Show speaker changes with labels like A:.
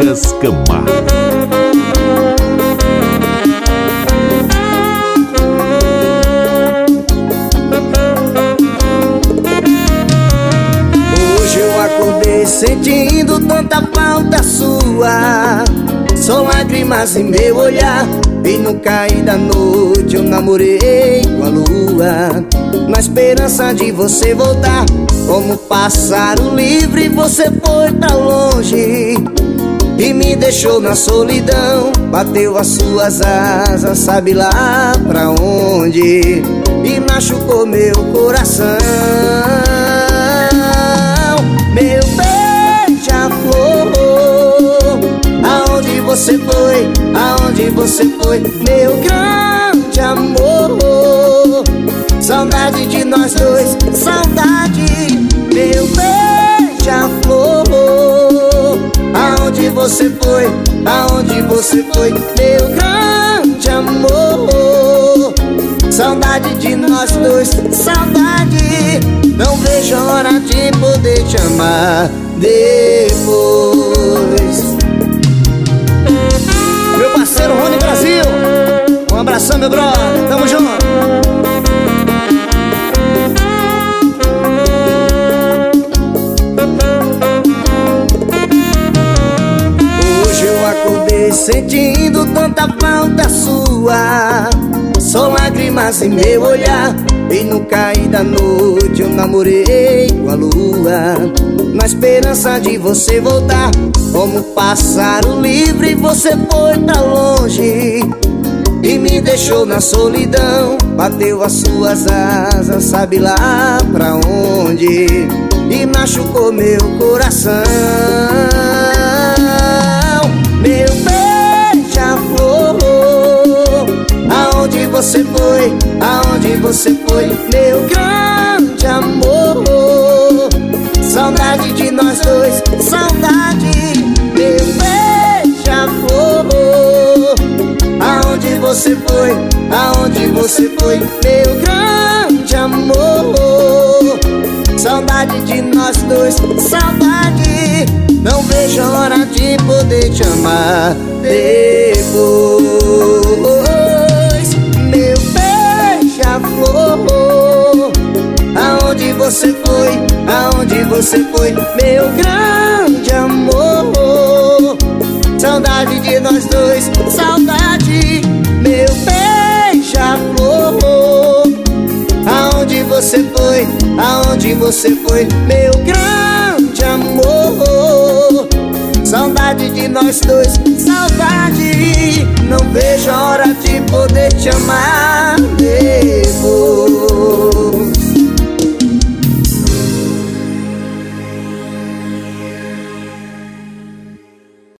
A: Lucas Camargo.
B: Hoje eu acordei sentindo tanta falta sua. Só lágrimas em meu olhar. E no cair da noite eu namorei com a lua, na esperança de você voltar. Como pássaro livre você foi pra longe e me deixou na solidão. Bateu as suas asas, sabe lá pra onde, e machucou meu coração. Meu beija-flor, aonde você foi? Aonde você foi? Meu grande amor, saudade de nós dois, saudade. Meu beija-flor, aonde você foi? Aonde você foi? Meu grande amor, saudade de nós dois, saudade. Não vejo a hora de poder te amar depois. Meu parceiro Rony Brasil, um abração, meu brother, tamo junto. Hoje eu acordei sentindo tanta falta sua. Só lágrimas em meu olhar. E no cair da noite eu namorei com a lua, na esperança de você voltar. Como pássaro livre você foi pra longe e me deixou na solidão. Bateu as suas asas, sabe lá pra onde, e machucou meu coração. Meu beija-flor, aonde você foi? Aonde você foi? Meu grande amor, saudade de nós dois, saudade. Meu beija-flor, aonde você foi? Aonde você foi? Meu grande amor, saudade de nós dois, saudade. Não vejo a hora de poder te amar depois. Meu beija-flor, aonde você foi? Aonde você foi? Meu grande amor, saudade de nós dois, saudade. Meu beija-flor, aonde você foi? Aonde você foi? Meu grande amor, saudade de nós dois, saudade. Não vejo a hora de poder te amar